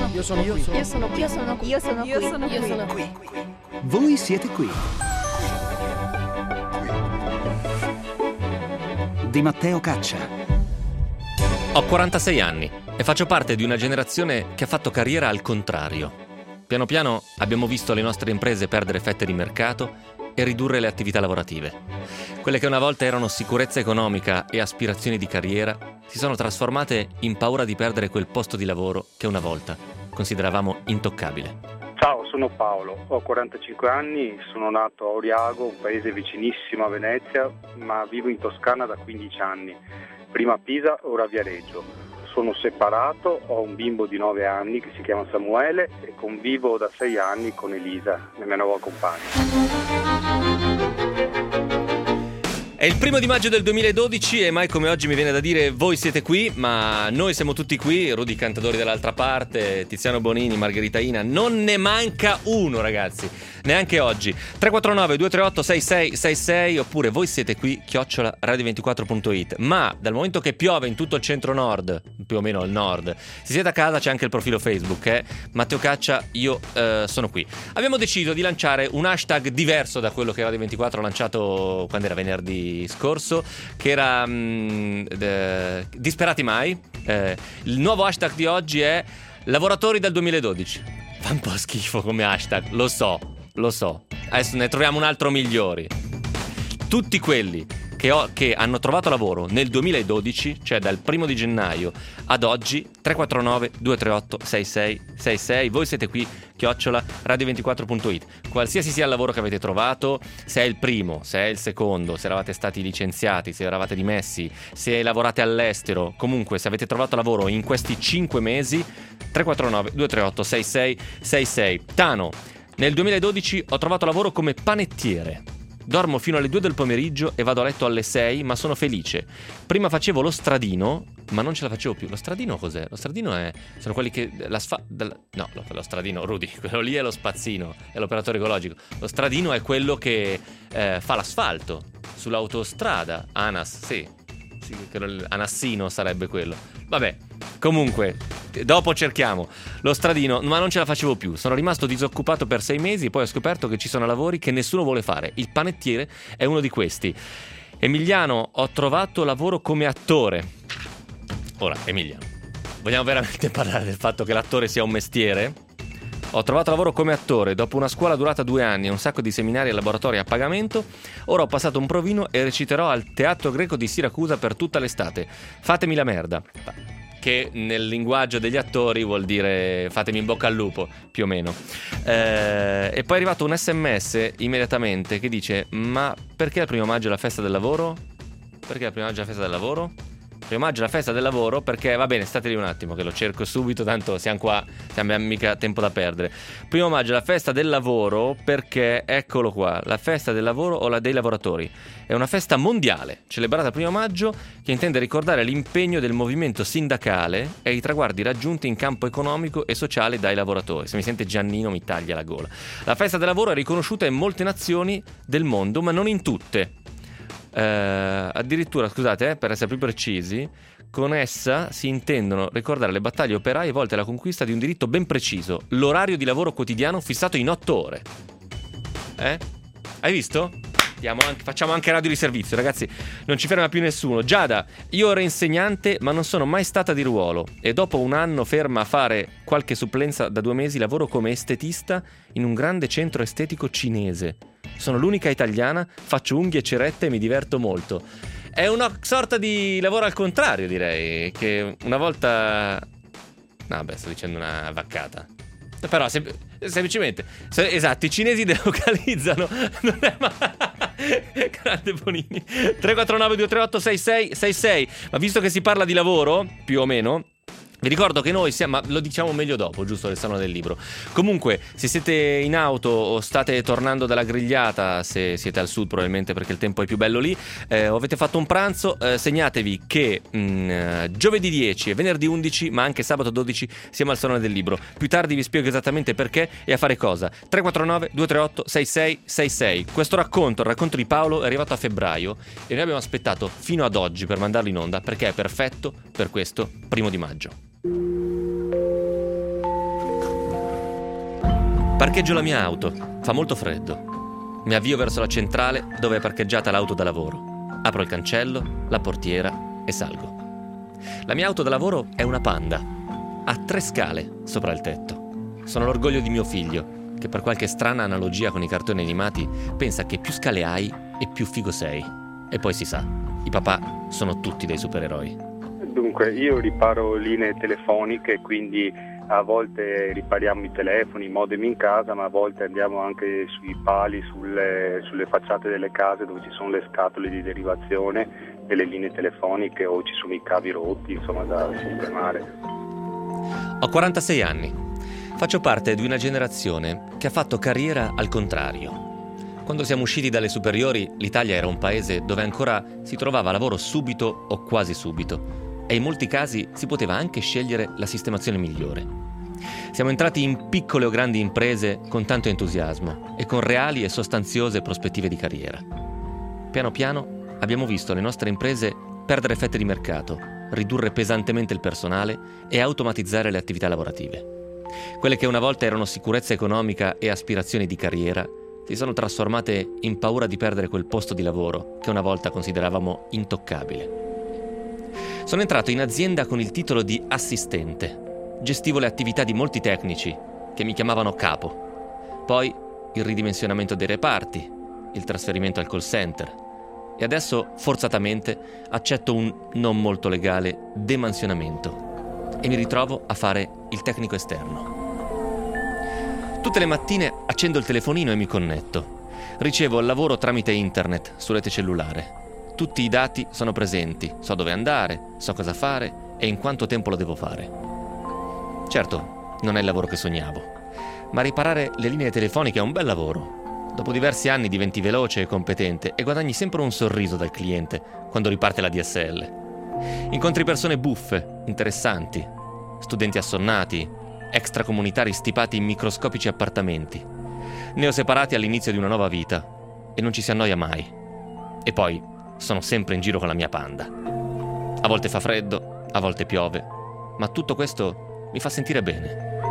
Io sono qui. Io sono qui. Io sono qui. Io sono qui. Io sono qui. Io sono qui. Voi siete qui. Di Matteo Caccia. Ho 46 anni e faccio parte di una generazione che ha fatto carriera al contrario. Piano piano abbiamo visto le nostre imprese perdere fette di mercato e ridurre le attività lavorative. Quelle che una volta erano sicurezza economica e aspirazioni di carriera si sono trasformate in paura di perdere quel posto di lavoro che una volta consideravamo intoccabile. Ciao, sono Paolo, ho 45 anni, sono nato a Oriago, un paese vicinissimo a Venezia, ma vivo in Toscana da 15 anni, prima a Pisa, ora a Viareggio. Sono separato, ho un bimbo di 9 anni che si chiama Samuele e convivo da 6 anni con Elisa, la mia nuova compagna. È il 1 maggio del 2012 e mai come oggi mi viene da dire voi siete qui, ma noi siamo tutti qui, Rudy Cantadori dall'altra parte, Tiziano Bonini, Margherita Ina, non ne manca uno ragazzi, neanche oggi. 349 238 6666 oppure voi siete qui @radio24.it. Ma dal momento che piove in tutto il centro nord, più o meno il nord, se siete a casa c'è anche il profilo Facebook, Matteo Caccia, io sono qui. Abbiamo deciso di lanciare un hashtag diverso da quello che Radio24 ha lanciato quando era venerdì scorso, che era Disperati Mai. Il nuovo hashtag di oggi è Lavoratori dal 2012. Fa un po' schifo come hashtag, lo so. Adesso ne troviamo un altro migliore. Tutti quelli che hanno trovato lavoro nel 2012, cioè dal 1 di gennaio ad oggi, 349 238 6666. Voi siete qui @radio24.it. Qualsiasi sia il lavoro che avete trovato, se è il primo, se è il secondo, se eravate stati licenziati, se eravate dimessi, se lavorate all'estero, comunque se avete trovato lavoro in questi 5 mesi, 349 238 6666. Tano, nel 2012 ho trovato lavoro come panettiere. Dormo fino alle 2 del pomeriggio e vado a letto alle 6, ma sono felice. Prima facevo lo stradino, ma non ce la facevo più. Lo stradino cos'è? Lo stradino sono quelli che lo stradino, Rudy, quello lì è lo spazzino, è l'operatore ecologico. Lo stradino è quello che fa l'asfalto sull'autostrada. ANAS, sì, Anassino sarebbe quello. Vabbè, comunque, dopo cerchiamo lo stradino, ma non ce la facevo più. Sono rimasto disoccupato per 6 mesi, poi ho scoperto che ci sono lavori che nessuno vuole fare. Il panettiere è uno di questi. Emiliano, ho trovato lavoro come attore. Ora, Emiliano, vogliamo veramente parlare del fatto che l'attore sia un mestiere? Ho trovato lavoro come attore dopo una scuola durata 2 anni e un sacco di seminari e laboratori a pagamento. Ora ho passato un provino e reciterò al Teatro Greco di Siracusa per tutta l'estate. Fatemi la merda. Che nel linguaggio degli attori vuol dire fatemi in bocca al lupo, più o meno. E poi è arrivato un SMS immediatamente che dice: ma perché il 1 maggio è la festa del lavoro? Perché il 1 maggio è la festa del lavoro? 1 maggio è la festa del lavoro perché, va bene, state lì un attimo che lo cerco subito, tanto siamo qua, siamo mica tempo da perdere. 1 maggio è la festa del lavoro perché, eccolo qua, la festa del lavoro o la dei lavoratori. È una festa mondiale, celebrata il 1 maggio, che intende ricordare l'impegno del movimento sindacale e i traguardi raggiunti in campo economico e sociale dai lavoratori. Se mi sente Giannino mi taglia la gola. La festa del lavoro è riconosciuta in molte nazioni del mondo, ma non in tutte. Addirittura, scusate, per essere più precisi, con essa si intendono ricordare le battaglie operaie volte alla conquista di un diritto ben preciso: l'orario di lavoro quotidiano fissato in 8 ore. Hai visto? Facciamo anche radio di servizio, ragazzi, non ci ferma più nessuno. Giada, io ero insegnante ma non sono mai stata di ruolo e dopo un anno ferma a fare qualche supplenza da 2 mesi lavoro come estetista in un grande centro estetico cinese. Sono l'unica italiana, faccio unghie e cerette e mi diverto molto. È una sorta di lavoro al contrario, direi, che una volta... No, beh, sto dicendo una vaccata. Però semplicemente, esatto, i cinesi delocalizzano. Non è grande Bonini. 349 238 6666. Ma visto che si parla di lavoro, più o meno, vi ricordo che noi siamo, ma lo diciamo meglio dopo, giusto, nel Salone del Libro. Comunque, se siete in auto o state tornando dalla grigliata, se siete al sud probabilmente perché il tempo è più bello lì, o avete fatto un pranzo, segnatevi che giovedì 10 e venerdì 11, ma anche sabato 12 siamo al Salone del Libro. Più tardi vi spiego esattamente perché e a fare cosa. 349 238 6666. Questo racconto, il racconto di Paolo, è arrivato a febbraio e noi abbiamo aspettato fino ad oggi per mandarlo in onda perché è perfetto per questo 1 maggio. Parcheggio la mia auto, fa molto freddo. Mi avvio verso la centrale dove è parcheggiata l'auto da lavoro. Apro il cancello, la portiera e salgo. La mia auto da lavoro è una Panda. Ha 3 scale sopra il tetto. Sono l'orgoglio di mio figlio, che per qualche strana analogia con i cartoni animati pensa che più scale hai e più figo sei. E poi si sa, i papà sono tutti dei supereroi. Dunque, io riparo linee telefoniche, quindi a volte ripariamo i telefoni, i modem in casa, ma a volte andiamo anche sui pali, sulle facciate delle case dove ci sono le scatole di derivazione delle linee telefoniche o ci sono i cavi rotti, insomma, da sistemare. Ho 46 anni. Faccio parte di una generazione che ha fatto carriera al contrario. Quando siamo usciti dalle superiori, l'Italia era un paese dove ancora si trovava lavoro subito o quasi subito e in molti casi si poteva anche scegliere la sistemazione migliore. Siamo entrati in piccole o grandi imprese con tanto entusiasmo e con reali e sostanziose prospettive di carriera. Piano piano abbiamo visto le nostre imprese perdere fette di mercato, ridurre pesantemente il personale e automatizzare le attività lavorative. Quelle che una volta erano sicurezza economica e aspirazioni di carriera si sono trasformate in paura di perdere quel posto di lavoro che una volta consideravamo intoccabile. Sono entrato in azienda con il titolo di assistente. Gestivo le attività di molti tecnici che mi chiamavano capo. Poi il ridimensionamento dei reparti, il trasferimento al call center e adesso forzatamente accetto un non molto legale demansionamento e mi ritrovo a fare il tecnico esterno. Tutte le mattine accendo il telefonino e mi connetto. Ricevo il lavoro tramite internet su rete cellulare. Tutti i dati sono presenti, so dove andare, so cosa fare e in quanto tempo lo devo fare. Certo, non è il lavoro che sognavo, ma riparare le linee telefoniche è un bel lavoro. Dopo diversi anni diventi veloce e competente e guadagni sempre un sorriso dal cliente quando riparte la DSL. Incontri persone buffe, interessanti, studenti assonnati, extracomunitari stipati in microscopici appartamenti, neoseparati all'inizio di una nuova vita e non ci si annoia mai. E poi sono sempre in giro con la mia Panda. A volte fa freddo, a volte piove, ma tutto questo mi fa sentire bene.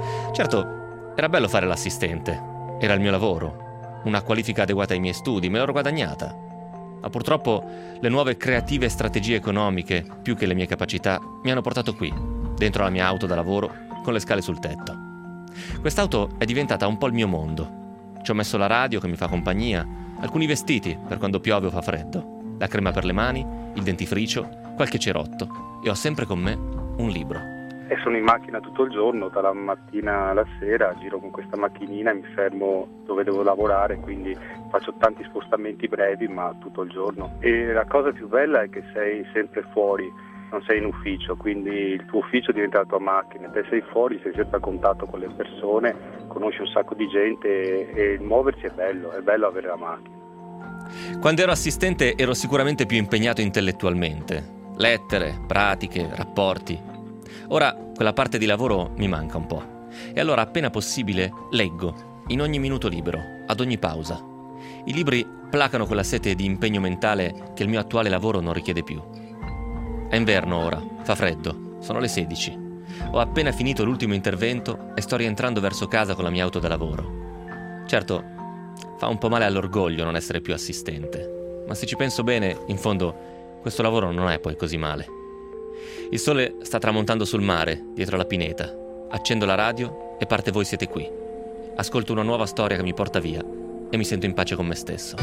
Certo, era bello fare l'assistente, era il mio lavoro, una qualifica adeguata ai miei studi, me l'ero guadagnata. Ma purtroppo le nuove creative strategie economiche, più che le mie capacità, mi hanno portato qui, dentro la mia auto da lavoro, con le scale sul tetto. Quest'auto è diventata un po' il mio mondo. Ci ho messo la radio che mi fa compagnia, alcuni vestiti per quando piove o fa freddo, la crema per le mani, il dentifricio, qualche cerotto e ho sempre con me un libro. E sono in macchina tutto il giorno, dalla mattina alla sera, giro con questa macchinina e mi fermo dove devo lavorare, quindi faccio tanti spostamenti brevi ma tutto il giorno. E la cosa più bella è che sei sempre fuori, non sei in ufficio, quindi il tuo ufficio diventa la tua macchina, te sei fuori, sei sempre a contatto con le persone, conosci un sacco di gente e muoversi è bello avere la macchina. Quando ero assistente ero sicuramente più impegnato intellettualmente, lettere, pratiche, rapporti. Ora quella parte di lavoro mi manca un po' e allora appena possibile leggo, in ogni minuto libero, ad ogni pausa. I libri placano quella sete di impegno mentale che il mio attuale lavoro non richiede più. È inverno ora, fa freddo, sono le 16. Ho appena finito l'ultimo intervento e sto rientrando verso casa con la mia auto da lavoro. Certo, fa un po' male all'orgoglio non essere più assistente, ma se ci penso bene, in fondo, questo lavoro non è poi così male. Il sole sta tramontando sul mare, dietro la pineta. Accendo la radio e parte Voi siete qui. Ascolto una nuova storia che mi porta via e mi sento in pace con me stesso.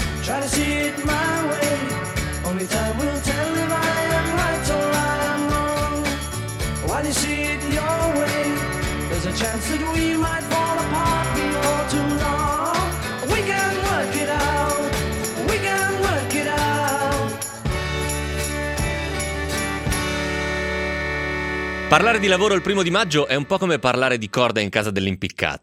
Parlare di lavoro il 1° di maggio è un po' come parlare di corda in casa dell'impiccato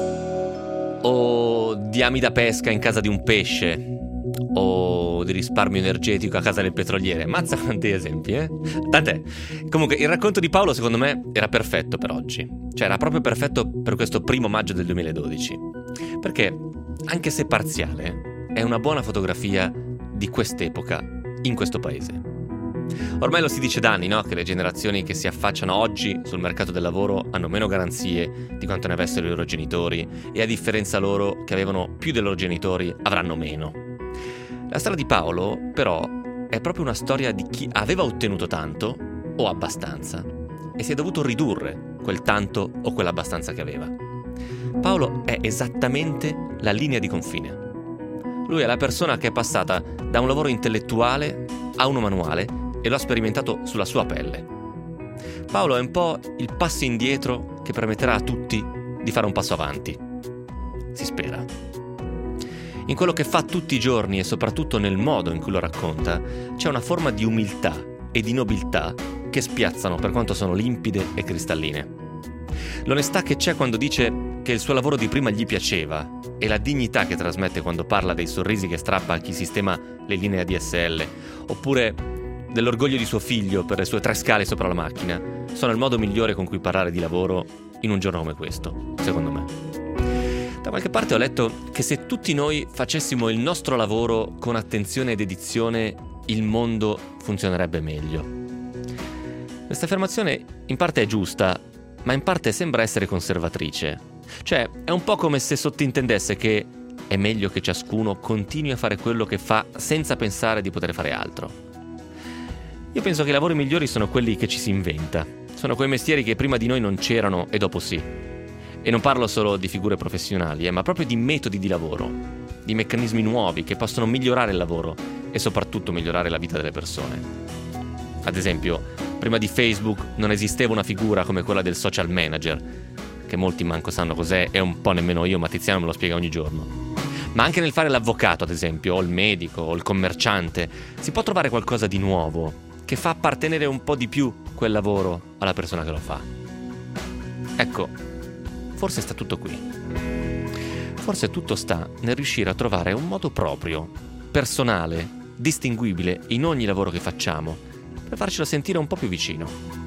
o di ami da pesca in casa di un pesce o di risparmio energetico a casa del petroliere. Mazza quanti esempi, eh? Tant'è. Comunque il racconto di Paolo secondo me era perfetto per oggi. Cioè era proprio perfetto per questo 1° maggio del 2012. Perché, anche se parziale, è una buona fotografia di quest'epoca in questo paese. Ormai lo si dice da anni, no? Che le generazioni che si affacciano oggi sul mercato del lavoro hanno meno garanzie di quanto ne avessero i loro genitori, e a differenza loro, che avevano più dei loro genitori, avranno meno. La storia di Paolo, però, è proprio una storia di chi aveva ottenuto tanto o abbastanza e si è dovuto ridurre quel tanto o quell'abbastanza che aveva. Paolo è esattamente la linea di confine. Lui è la persona che è passata da un lavoro intellettuale a uno manuale e lo ha sperimentato sulla sua pelle. Paolo è un po' il passo indietro che permetterà a tutti di fare un passo avanti. Si spera. In quello che fa tutti i giorni e soprattutto nel modo in cui lo racconta, c'è una forma di umiltà e di nobiltà che spiazzano per quanto sono limpide e cristalline. L'onestà che c'è quando dice che il suo lavoro di prima gli piaceva e la dignità che trasmette quando parla dei sorrisi che strappa a chi sistema le linee ADSL, oppure dell'orgoglio di suo figlio per le sue 3 scale sopra la macchina, sono il modo migliore con cui parlare di lavoro in un giorno come questo, secondo me. Da qualche parte ho letto che se tutti noi facessimo il nostro lavoro con attenzione ed dedizione, il mondo funzionerebbe meglio. Questa affermazione in parte è giusta, ma in parte sembra essere conservatrice. Cioè, è un po' come se sottintendesse che è meglio che ciascuno continui a fare quello che fa senza pensare di poter fare altro. Io penso che i lavori migliori sono quelli che ci si inventa. Sono quei mestieri che prima di noi non c'erano e dopo sì. E non parlo solo di figure professionali, ma proprio di metodi di lavoro, di meccanismi nuovi che possono migliorare il lavoro e soprattutto migliorare la vita delle persone. Ad esempio, prima di Facebook non esisteva una figura come quella del social manager, che molti manco sanno cos'è e un po' nemmeno io, ma Tiziano me lo spiega ogni giorno. Ma anche nel fare l'avvocato, ad esempio, o il medico, o il commerciante, si può trovare qualcosa di nuovo che fa appartenere un po' di più quel lavoro alla persona che lo fa. Ecco, forse sta tutto qui. Forse tutto sta nel riuscire a trovare un modo proprio, personale, distinguibile in ogni lavoro che facciamo, per farcelo sentire un po' più vicino.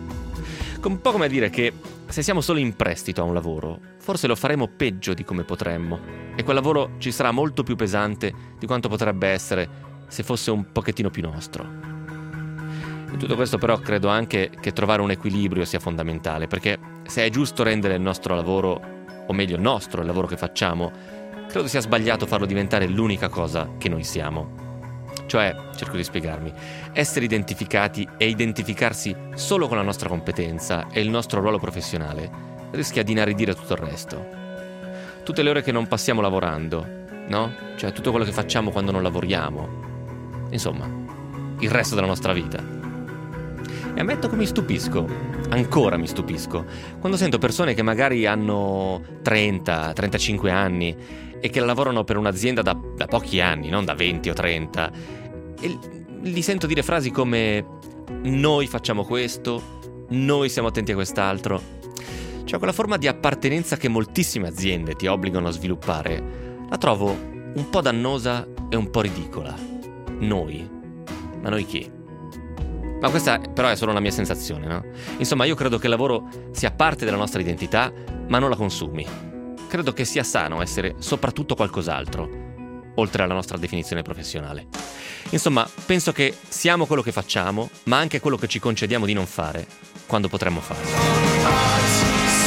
Un po' come a dire che se siamo solo in prestito a un lavoro, forse lo faremo peggio di come potremmo, e quel lavoro ci sarà molto più pesante di quanto potrebbe essere se fosse un pochettino più nostro. In tutto questo però credo anche che trovare un equilibrio sia fondamentale, perché se è giusto rendere il nostro lavoro, o meglio il nostro, il lavoro che facciamo, credo sia sbagliato farlo diventare l'unica cosa che noi siamo. Cioè, cerco di spiegarmi, essere identificati e identificarsi solo con la nostra competenza e il nostro ruolo professionale rischia di inaridire tutto il resto. Tutte le ore che non passiamo lavorando, no? Cioè tutto quello che facciamo quando non lavoriamo. Insomma, il resto della nostra vita. E ammetto che mi stupisco, ancora mi stupisco, quando sento persone che magari hanno 30, 35 anni e che lavorano per un'azienda da pochi anni, non da 20 o 30, e li sento dire frasi come noi facciamo questo, noi siamo attenti a quest'altro. Cioè quella forma di appartenenza che moltissime aziende ti obbligano a sviluppare, la trovo un po' dannosa e un po' ridicola. Noi? Ma noi chi? Ma questa però è solo una mia sensazione, no? Insomma, io credo che il lavoro sia parte della nostra identità, ma non la consumi. Credo che sia sano essere soprattutto qualcos'altro, oltre alla nostra definizione professionale. Insomma, penso che siamo quello che facciamo, ma anche quello che ci concediamo di non fare, quando potremmo farlo.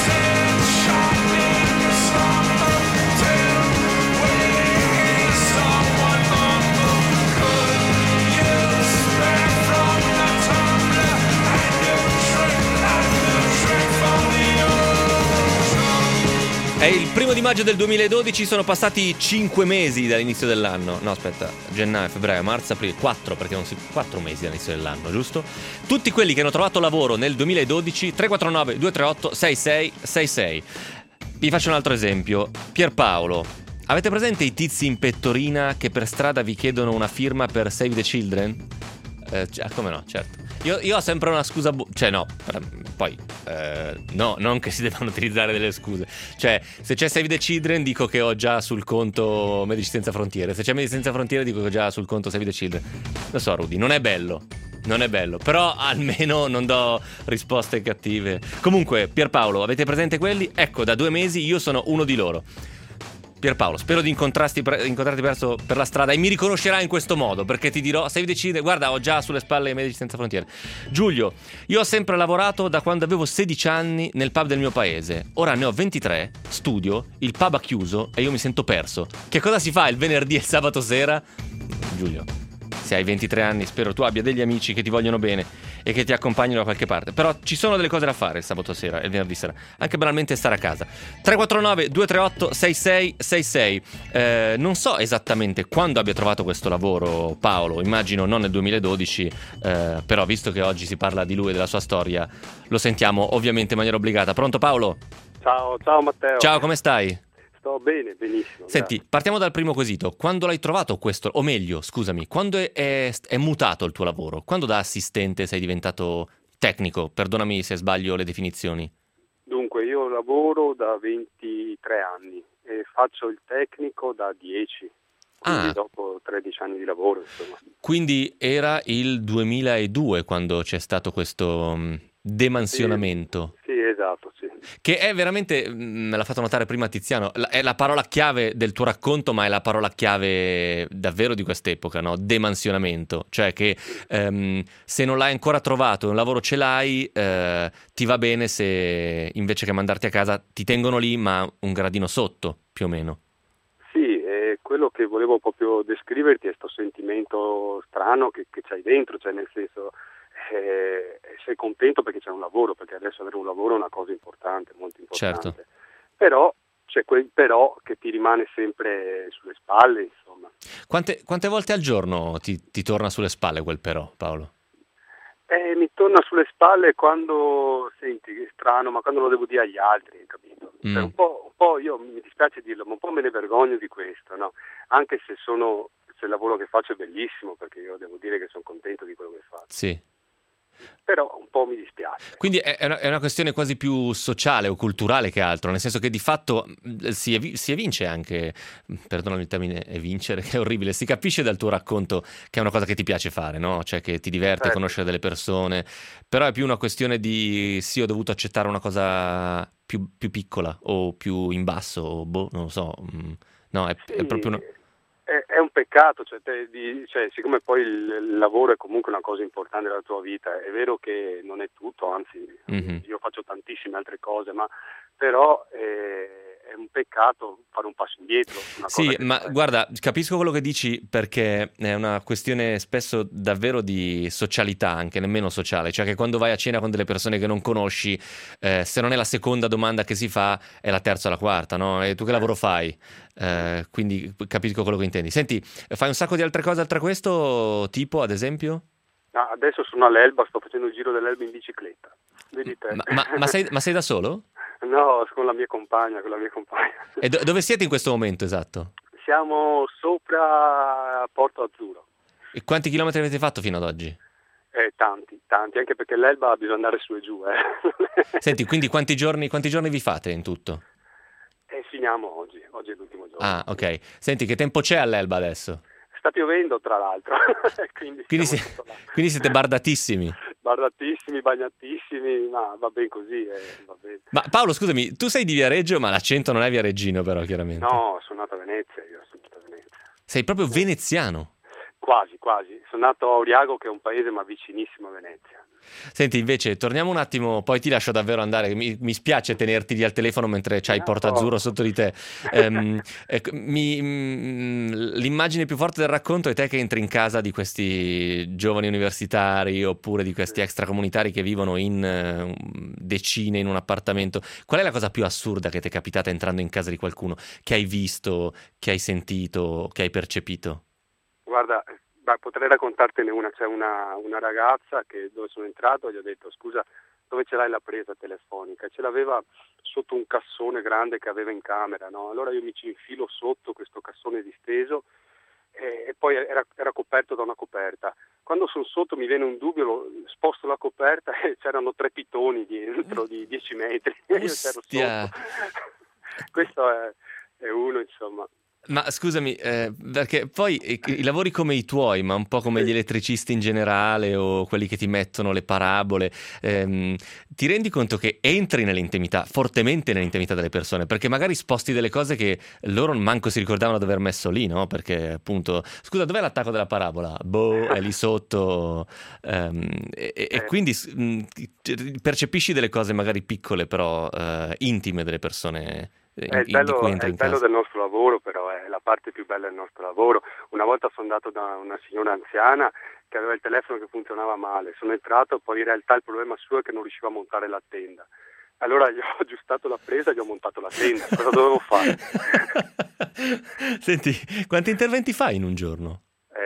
È il 1° maggio del 2012, sono passati 5 mesi dall'inizio dell'anno. No, aspetta, gennaio, febbraio, marzo, aprile, 4, perché non si 4 mesi dall'inizio dell'anno, giusto? Tutti quelli che hanno trovato lavoro nel 2012, 349 238 6666. Vi faccio un altro esempio. Pierpaolo, avete presente i tizi in pettorina che per strada vi chiedono una firma per Save the Children? Come no, certo. Io ho sempre una scusa, no, non che si debbano utilizzare delle scuse. Cioè, se c'è Save the Children dico che ho già sul conto Medici Senza Frontiere. Se c'è Medici Senza Frontiere dico che ho già sul conto Save the Children. Lo so, Rudy, non è bello, però almeno non do risposte cattive. Comunque, Pierpaolo, avete presente quelli? Ecco, da 2 mesi io sono uno di loro. Pierpaolo, spero di incontrarti presto per la strada e mi riconoscerai in questo modo, perché ti dirò, se decide, guarda, ho già sulle spalle i Medici Senza Frontiere. Giulio, io ho sempre lavorato da quando avevo 16 anni nel pub del mio paese. Ora ne ho 23, studio, il pub ha chiuso e io mi sento perso. Che cosa si fa il venerdì e il sabato sera? Giulio, se hai 23 anni spero tu abbia degli amici che ti vogliono bene e che ti accompagnino da qualche parte. Però ci sono delle cose da fare il sabato sera e il venerdì sera, anche banalmente stare a casa. 349 238 6666. Non so esattamente quando abbia trovato questo lavoro Paolo, immagino non nel 2012, però visto che oggi si parla di lui e della sua storia, lo sentiamo ovviamente in maniera obbligata. Pronto Paolo? Ciao Matteo. Ciao, come stai? Sto bene, benissimo. Senti, partiamo dal primo quesito. Quando l'hai trovato questo, o meglio, scusami, quando è mutato il tuo lavoro? Quando da assistente sei diventato tecnico? Perdonami se sbaglio le definizioni. Dunque, io lavoro da 23 anni e faccio il tecnico da 10, quindi dopo 13 anni di lavoro, insomma. Quindi era il 2002 quando c'è stato questo demansionamento. Sì, esatto, sì. Che è veramente, me l'ha fatto notare prima Tiziano, è la parola chiave del tuo racconto, ma è la parola chiave davvero di quest'epoca, no? Demansionamento. Cioè che se non l'hai ancora trovato, un lavoro ce l'hai, ti va bene se invece che mandarti a casa ti tengono lì, ma un gradino sotto, più o meno. Sì, quello che volevo proprio descriverti è questo sentimento strano che c'hai dentro, cioè nel senso... sei contento perché c'è un lavoro, perché adesso avere un lavoro è una cosa importante, molto importante. Certo. Però c'è quel però che ti rimane sempre sulle spalle, insomma. Quante volte al giorno ti torna sulle spalle quel però, Paolo? Mi torna sulle spalle quando, senti, è strano, ma quando lo devo dire agli altri, capito? Cioè, un po' io, mi dispiace dirlo, ma un po' me ne vergogno di questo, no? Anche se il lavoro che faccio è bellissimo, perché io devo dire che sono contento di quello che faccio. Sì. Però un po' mi dispiace. Quindi è una questione quasi più sociale o culturale che altro, nel senso che di fatto si evince anche, perdonami il termine vincere, che è orribile, si capisce dal tuo racconto che è una cosa che ti piace fare, no? Cioè che ti diverte conoscere delle persone, però è più una questione di sì, ho dovuto accettare una cosa più piccola o più in basso, o non lo so, no, è proprio una... È un peccato, cioè, siccome poi il lavoro è comunque una cosa importante della tua vita, è vero che non è tutto, anzi io faccio tantissime altre cose, ma però è un peccato fare un passo indietro. Sì, ma guarda, capisco quello che dici perché è una questione spesso davvero di socialità, anche nemmeno sociale, cioè che quando vai a cena con delle persone che non conosci, se non è la seconda domanda che si fa, è la terza o la quarta, no? E tu che lavoro fai? Quindi capisco quello che intendi. Senti, fai un sacco di altre cose oltre a questo, tipo ad esempio? Adesso sono all'Elba, sto facendo il giro dell'Elba in bicicletta. Vedi te. Ma sei da solo? No, con la mia compagna. E dove siete in questo momento esatto? Siamo sopra Porto Azzurro. E quanti chilometri avete fatto fino ad oggi? Tanti, anche perché l'Elba bisogna andare su e giù. Senti, quindi quanti giorni vi fate in tutto? Finiamo oggi è l'ultimo giorno. Ah, ok. Senti, che tempo c'è all'Elba adesso? Sta piovendo, tra l'altro. quindi siete bardatissimi. Bardatissimi, bagnatissimi, ma va bene così. Va bene. Ma Paolo, scusami, tu sei di Viareggio, ma l'accento non è viareggino però, chiaramente. No, sono nato a Venezia, Sei proprio veneziano? Quasi. Sono nato a Oriago, che è un paese ma vicinissimo a Venezia. Senti, invece, torniamo un attimo, poi ti lascio davvero andare, mi spiace tenerti lì al telefono mentre c'hai Porto Azzurro sotto di te. L'immagine più forte del racconto è te che entri in casa di questi giovani universitari oppure di questi extracomunitari che vivono in decine in un appartamento. Qual è la cosa più assurda che ti è capitata entrando in casa di qualcuno, che hai visto, che hai sentito, che hai percepito? Guarda, potrei raccontartene una. C'è una ragazza dove sono entrato e gli ho detto: scusa, dove ce l'hai la presa telefonica? Ce l'aveva sotto un cassone grande che aveva in camera, no? Allora io mi ci infilo sotto questo cassone disteso e poi era coperto da una coperta. Quando sono sotto mi viene un dubbio, sposto la coperta e c'erano 3 pitoni dentro di 10 metri. Io c'ero sotto. Questo è uno, insomma. Ma scusami, perché poi i lavori come i tuoi, ma un po' come gli elettricisti in generale o quelli che ti mettono le parabole, ti rendi conto che entri nell'intimità, fortemente nell'intimità delle persone, perché magari sposti delle cose che loro manco si ricordavano di aver messo lì, no? Perché appunto, scusa, dov'è l'attacco della parabola? Boh, è lì sotto. E quindi percepisci delle cose magari piccole, però intime delle persone. È il bello del nostro lavoro, però è la parte più bella del nostro lavoro. Una volta sono andato da una signora anziana che aveva il telefono che funzionava male, sono entrato, poi in realtà il problema suo è che non riusciva a montare la tenda. Allora gli ho aggiustato la presa e gli ho montato la tenda. Cosa dovevo fare? Senti, quanti interventi fai in un giorno?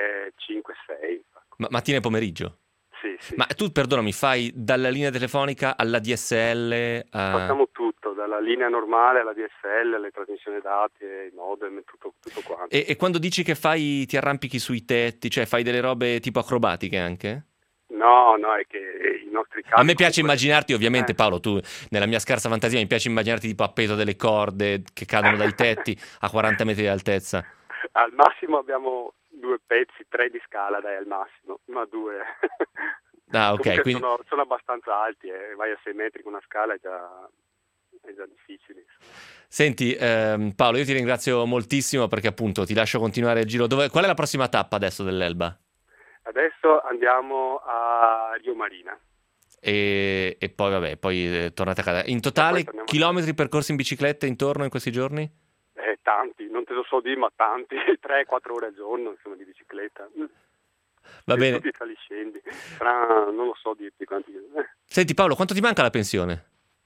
5-6. Mattina e pomeriggio? Sì. Ma tu, perdonami, fai dalla linea telefonica alla DSL? Facciamo tutto, dalla linea normale alla DSL, alle trasmissioni dati, ai modem, tutto quanto. E quando dici che ti arrampichi sui tetti, cioè fai delle robe tipo acrobatiche anche? No, è che i nostri capi... A me piace immaginarti, ovviamente, Paolo, tu, nella mia scarsa fantasia, mi piace immaginarti tipo appeso a delle corde che cadono dai tetti a 40 metri di altezza. Al massimo abbiamo 2 pezzi, 3 di scala, dai, al massimo, ma 2... Ah, ok, quindi... sono abbastanza alti, vai a 6 metri con una scala è già difficile. Senti, Paolo, io ti ringrazio moltissimo perché appunto ti lascio continuare il giro. Qual è la prossima tappa adesso dell'Elba? Adesso andiamo a Rio Marina. E poi tornate a casa. In totale chilometri percorsi in bicicletta intorno in questi giorni? Tanti, non te lo so dire, ma tanti, 3-4 ore al giorno insomma di bicicletta. Va bene. Tutti sali scendi. Non lo so dirti quanti. Senti Paolo, quanto ti manca la pensione?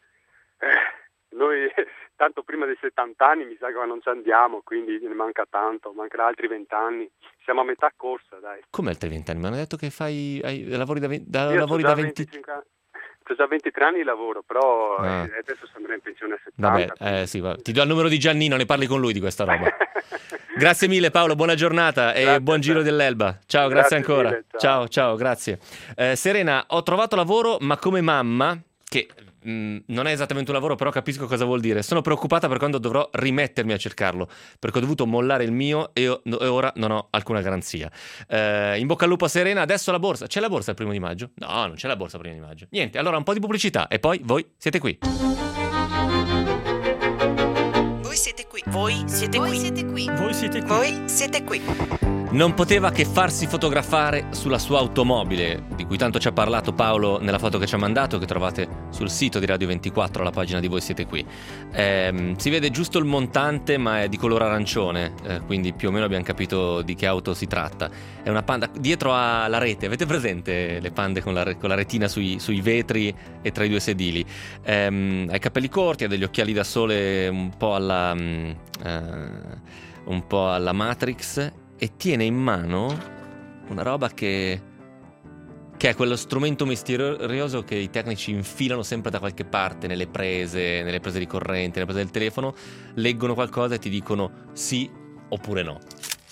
Noi tanto prima dei 70 anni mi sa che non ci andiamo, quindi ne manca tanto, mancherà altri 20 anni. Siamo a metà corsa, dai. Come altri 20 anni? Mi hanno detto che lavori da 20... Ho già 23 anni di lavoro, però adesso andrei in pensione a 70. Vabbè, sì, ti do il numero di Giannino, ne parli con lui di questa roba. Grazie mille Paolo, buona giornata e buon giro dell'Elba. Ciao, grazie ancora. Mille, ciao, grazie. Serena, ho trovato lavoro, ma come mamma, che non è esattamente un lavoro, però capisco cosa vuol dire. Sono preoccupata per quando dovrò rimettermi a cercarlo, perché ho dovuto mollare il mio e ora non ho alcuna garanzia. In bocca al lupo a Serena. Adesso la borsa. C'è la borsa il 1° maggio? No, non c'è la borsa il 1° maggio. Niente, allora un po' di pubblicità e poi voi siete qui. Voi siete qui. Voi siete qui. Voi siete qui. Voi siete qui. Voi siete qui. Non poteva che farsi fotografare sulla sua automobile, di cui tanto ci ha parlato Paolo nella foto che ci ha mandato, che trovate sul sito di Radio 24, alla pagina di Voi siete qui. Si vede giusto il montante, ma è di colore arancione, quindi più o meno abbiamo capito di che auto si tratta. È una Panda dietro alla rete. Avete presente le Pande con la retina sui vetri e tra i 2 sedili? Ha i capelli corti, ha degli occhiali da sole un po' alla Matrix, e tiene in mano una roba che è quello strumento misterioso che i tecnici infilano sempre da qualche parte nelle prese di corrente, nelle prese del telefono, leggono qualcosa e ti dicono sì oppure no.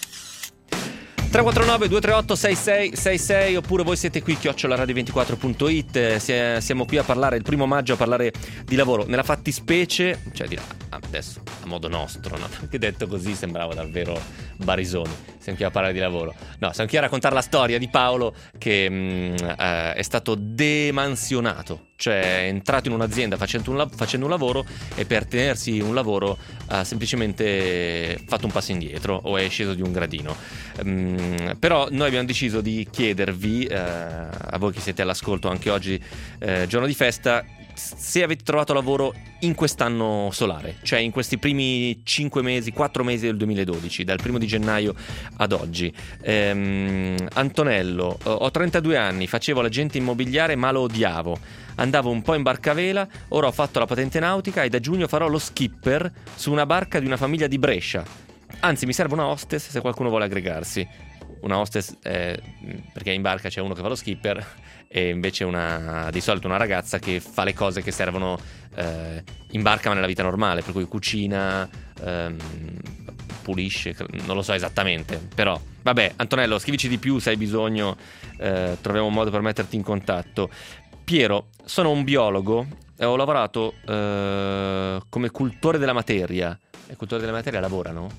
349 238 6666 oppure voi siete qui @radio24.it. Siamo qui a parlare il 1° maggio, a parlare di lavoro, nella fattispecie, cioè adesso a modo nostro, no? Perché detto così sembrava davvero Barisoni. Siamo qui a parlare di lavoro. No, siamo qui a raccontare la storia di Paolo che è stato demansionato, cioè è entrato in un'azienda facendo un lavoro e per tenersi un lavoro ha semplicemente fatto un passo indietro o è sceso di un gradino. Però noi abbiamo deciso di chiedervi, a voi che siete all'ascolto anche oggi, giorno di festa, se avete trovato lavoro in quest'anno solare, cioè in questi primi 4 mesi del 2012, dal 1° di gennaio ad oggi. Antonello, ho 32 anni, facevo l'agente immobiliare ma lo odiavo, andavo un po' in barcavela, ora ho fatto la patente nautica e da giugno farò lo skipper su una barca di una famiglia di Brescia. Anzi, mi serve una hostess se qualcuno vuole aggregarsi. Una hostess perché in barca c'è uno che fa lo skipper e invece di solito una ragazza che fa le cose che servono in barca ma nella vita normale, per cui cucina, pulisce, non lo so esattamente, però vabbè. Antonello, scrivici di più se hai bisogno, troviamo un modo per metterti in contatto. Piero, sono un biologo e ho lavorato come cultore della materia. I cultori della materia lavorano?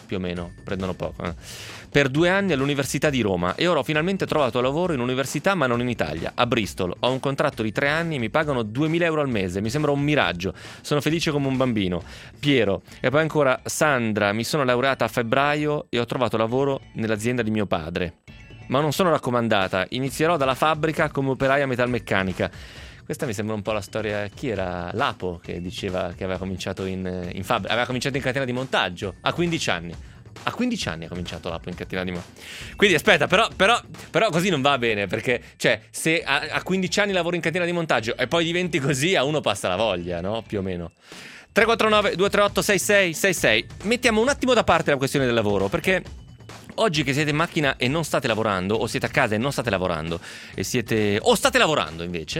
più o meno, prendono poco. Per 2 anni all'Università di Roma e ora ho finalmente trovato lavoro in università ma non in Italia, a Bristol. Ho un contratto di 3 anni e mi pagano 2.000 euro al mese, mi sembra un miraggio, sono felice come un bambino. Piero, e poi ancora Sandra, mi sono laureata a febbraio e ho trovato lavoro nell'azienda di mio padre. Ma non sono raccomandata, inizierò dalla fabbrica come operaia metalmeccanica. Questa mi sembra un po' la storia. Chi era? Lapo, che diceva che aveva cominciato in fabbrica, aveva cominciato in catena di montaggio a 15 anni. A 15 anni ha cominciato Lapo in catena di montaggio. Quindi aspetta, però così non va bene, perché cioè se a 15 anni lavori in catena di montaggio e poi diventi così, a uno passa la voglia, no? Più o meno. 349 238 6666. Mettiamo un attimo da parte la questione del lavoro, perché oggi che siete in macchina e non state lavorando, o siete a casa e non state lavorando, o state lavorando invece,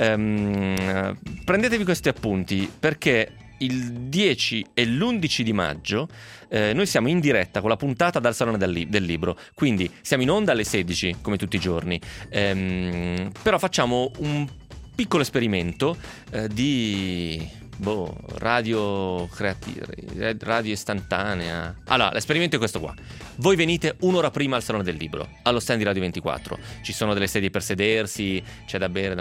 prendetevi questi appunti, perché il 10 e l'11 di maggio noi siamo in diretta con la puntata dal Salone del Libro, quindi siamo in onda alle 16 come tutti i giorni, però facciamo un piccolo esperimento di radio creativa, radio istantanea. Allora, l'esperimento è questo qua: voi venite un'ora prima al Salone del Libro, allo stand di Radio 24. Ci sono delle sedie per sedersi, c'è da bere,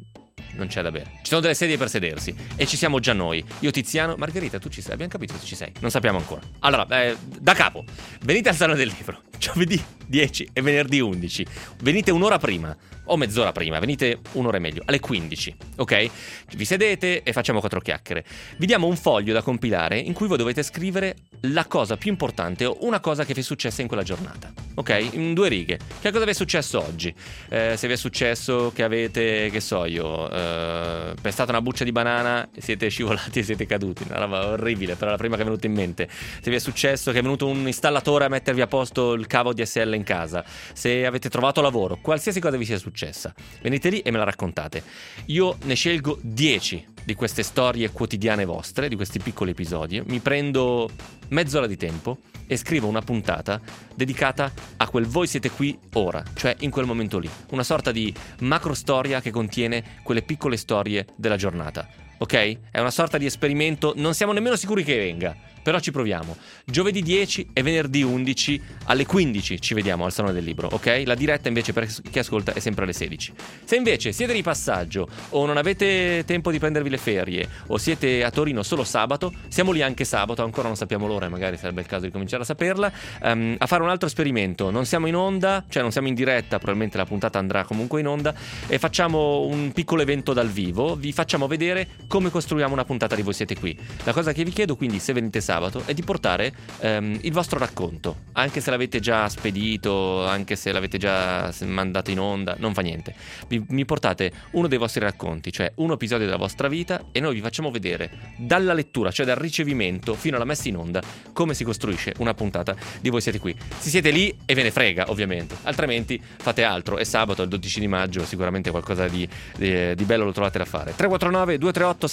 non c'è da bere. Ci sono delle sedie per sedersi e ci siamo già noi. Io, Tiziano, Margherita, tu ci sei? Abbiamo capito se ci sei? Non sappiamo ancora. Allora, da capo, venite al Salone del Libro giovedì 10 e venerdì 11. Venite un'ora prima o mezz'ora prima, venite un'ora e meglio, alle 15, ok? Vi sedete e facciamo 4 chiacchiere. Vi diamo un foglio da compilare in cui voi dovete scrivere la cosa più importante o una cosa che vi è successa in quella giornata, ok? In 2 righe. Che cosa vi è successo oggi? Se vi è successo che avete, che so io, pestato una buccia di banana e siete scivolati e siete caduti, una roba orribile, però la prima che è venuta in mente. Se vi è successo che è venuto un installatore a mettervi a posto il cavo DSL in casa, se avete trovato lavoro, qualsiasi cosa vi sia successa, venite lì e me la raccontate. Io ne scelgo 10 di queste storie quotidiane vostre, di questi piccoli episodi. Mi prendo mezz'ora di tempo e scrivo una puntata dedicata a quel voi siete qui ora, cioè in quel momento lì, una sorta di macro storia che contiene quelle piccole storie della giornata, ok? È una sorta di esperimento, non siamo nemmeno sicuri che venga, però ci proviamo. Giovedì 10 e venerdì 11 alle 15 ci vediamo al Salone del Libro, ok? La diretta invece per chi ascolta è sempre alle 16. Se invece siete di passaggio o non avete tempo di prendervi le ferie o siete a Torino solo sabato, siamo lì anche sabato, ancora non sappiamo l'ora e magari sarebbe il caso di cominciare a saperla, a fare un altro esperimento. Non siamo in onda, cioè non siamo in diretta, probabilmente la puntata andrà comunque in onda, e facciamo un piccolo evento dal vivo, vi facciamo vedere come costruiamo una puntata di Voi Siete Qui. La cosa che vi chiedo quindi, se venite sabato, è di portare il vostro racconto, anche se l'avete già spedito, anche se l'avete già mandato in onda, non fa niente. Mi portate uno dei vostri racconti, cioè un episodio della vostra vita, e noi vi facciamo vedere dalla lettura, cioè dal ricevimento fino alla messa in onda, come si costruisce una puntata di Voi Siete Qui. Se siete lì e ve ne frega, ovviamente, altrimenti fate altro. È sabato, il 12 di maggio, sicuramente qualcosa di bello lo trovate da fare. 349 238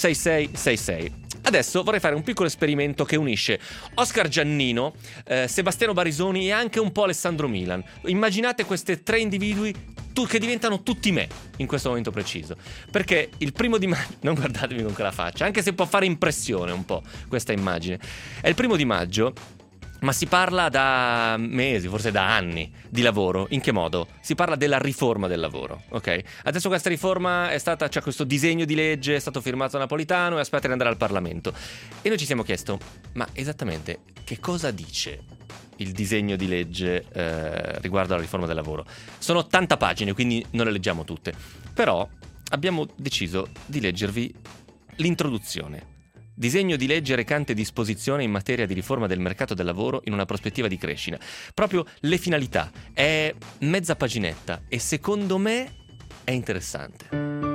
6666. Adesso vorrei fare un piccolo esperimento che unisce Oscar Giannino, Sebastiano Barisoni e anche un po' Alessandro Milan. Immaginate questi 3 individui che diventano tutti me in questo momento preciso, perché il 1 di maggio, non guardatemi con quella faccia, anche se può fare impressione un po' questa immagine, è il 1 di maggio. Ma si parla da mesi, forse da anni, di lavoro. In che modo? Si parla della riforma del lavoro, ok? Adesso questa riforma è stata, cioè questo disegno di legge è stato firmato da Napolitano e aspetta di andare al Parlamento. E noi ci siamo chiesto, ma esattamente che cosa dice il disegno di legge riguardo alla riforma del lavoro? Sono 80 pagine, quindi non le leggiamo tutte. Però abbiamo deciso di leggervi l'introduzione. Disegno di legge recante disposizione in materia di riforma del mercato del lavoro in una prospettiva di crescita. Proprio le finalità. È mezza paginetta e secondo me è interessante.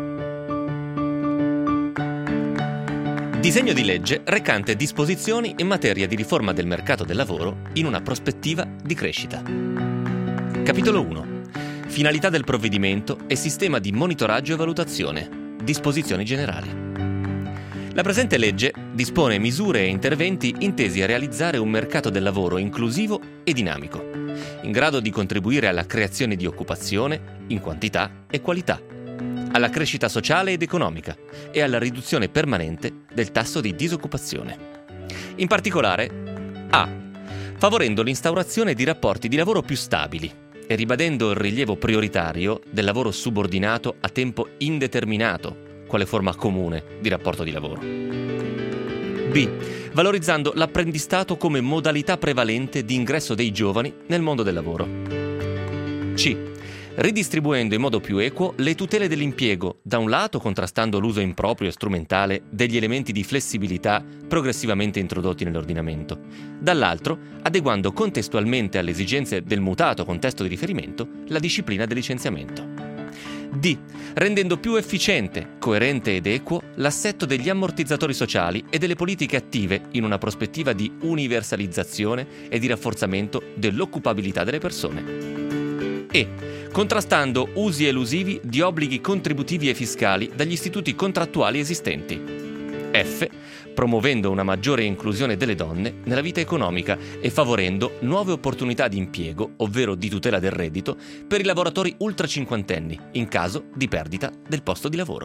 Disegno di legge recante disposizioni in materia di riforma del mercato del lavoro in una prospettiva di crescita. Capitolo 1. Finalità del provvedimento e sistema di monitoraggio e valutazione. Disposizioni generali. La presente legge dispone misure e interventi intesi a realizzare un mercato del lavoro inclusivo e dinamico, in grado di contribuire alla creazione di occupazione in quantità e qualità, alla crescita sociale ed economica e alla riduzione permanente del tasso di disoccupazione. In particolare, a. favorendo l'instaurazione di rapporti di lavoro più stabili e ribadendo il rilievo prioritario del lavoro subordinato a tempo indeterminato, quale forma comune di rapporto di lavoro. B. Valorizzando l'apprendistato come modalità prevalente di ingresso dei giovani nel mondo del lavoro. C. Ridistribuendo in modo più equo le tutele dell'impiego, da un lato contrastando l'uso improprio e strumentale degli elementi di flessibilità progressivamente introdotti nell'ordinamento, dall'altro adeguando contestualmente alle esigenze del mutato contesto di riferimento la disciplina del licenziamento. D. Rendendo più efficiente, coerente ed equo l'assetto degli ammortizzatori sociali e delle politiche attive in una prospettiva di universalizzazione e di rafforzamento dell'occupabilità delle persone. E. Contrastando usi elusivi di obblighi contributivi e fiscali dagli istituti contrattuali esistenti. F. Promuovendo una maggiore inclusione delle donne nella vita economica e favorendo nuove opportunità di impiego, ovvero di tutela del reddito, per i lavoratori ultra cinquantenni, in caso di perdita del posto di lavoro.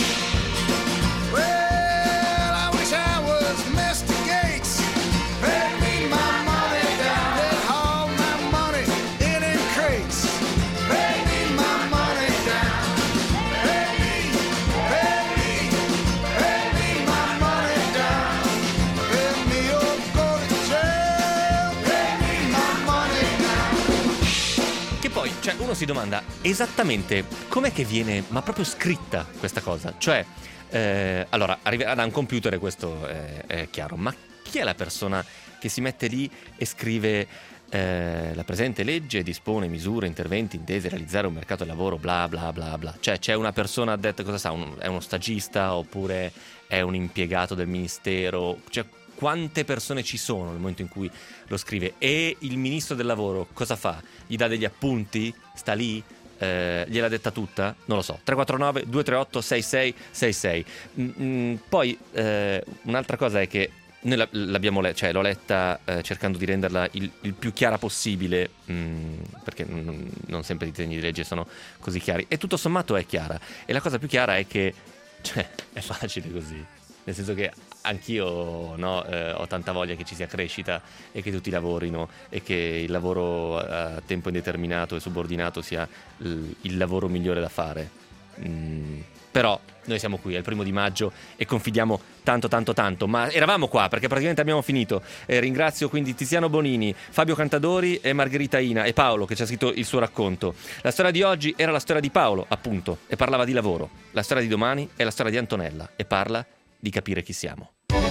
Cioè, uno si domanda esattamente com'è che viene, ma proprio scritta questa cosa. Cioè, allora, arriverà da un computer e questo è chiaro, ma chi è la persona che si mette lì e scrive la presente legge dispone misure, interventi intesi a realizzare un mercato del lavoro, bla bla bla bla. Cioè, c'è una persona addetta, cosa sa, è uno stagista oppure è un impiegato del ministero? Cioè, quante persone ci sono nel momento in cui lo scrive? E il ministro del lavoro cosa fa? Gli dà degli appunti? Sta lì? Gliel'ha detta tutta? Non lo so. 349 238 6666. Poi un'altra cosa è che noi l'abbiamo l'ho letta cercando di renderla il più chiara possibile, perché non sempre i disegni di legge sono così chiari, e tutto sommato è chiara, e la cosa più chiara è che è facile così, nel senso che anch'io ho tanta voglia che ci sia crescita e che tutti lavorino e che il lavoro a tempo indeterminato e subordinato sia il lavoro migliore da fare. Però noi siamo qui, è il 1° maggio e confidiamo tanto, ma eravamo qua perché praticamente abbiamo finito. Ringrazio quindi Tiziano Bonini, Fabio Cantadori e Margherita Ina e Paolo che ci ha scritto il suo racconto. La storia di oggi era la storia di Paolo, appunto, e parlava di lavoro. La storia di domani è la storia di Antonella e parla di capire chi siamo.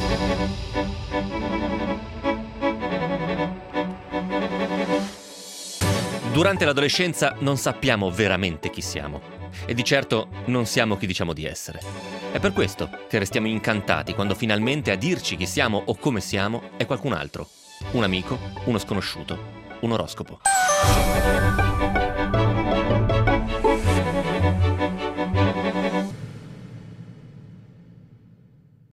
Durante l'adolescenza non sappiamo veramente chi siamo e di certo non siamo chi diciamo di essere. È per questo che restiamo incantati quando finalmente a dirci chi siamo o come siamo è qualcun altro. Un amico, uno sconosciuto, un oroscopo.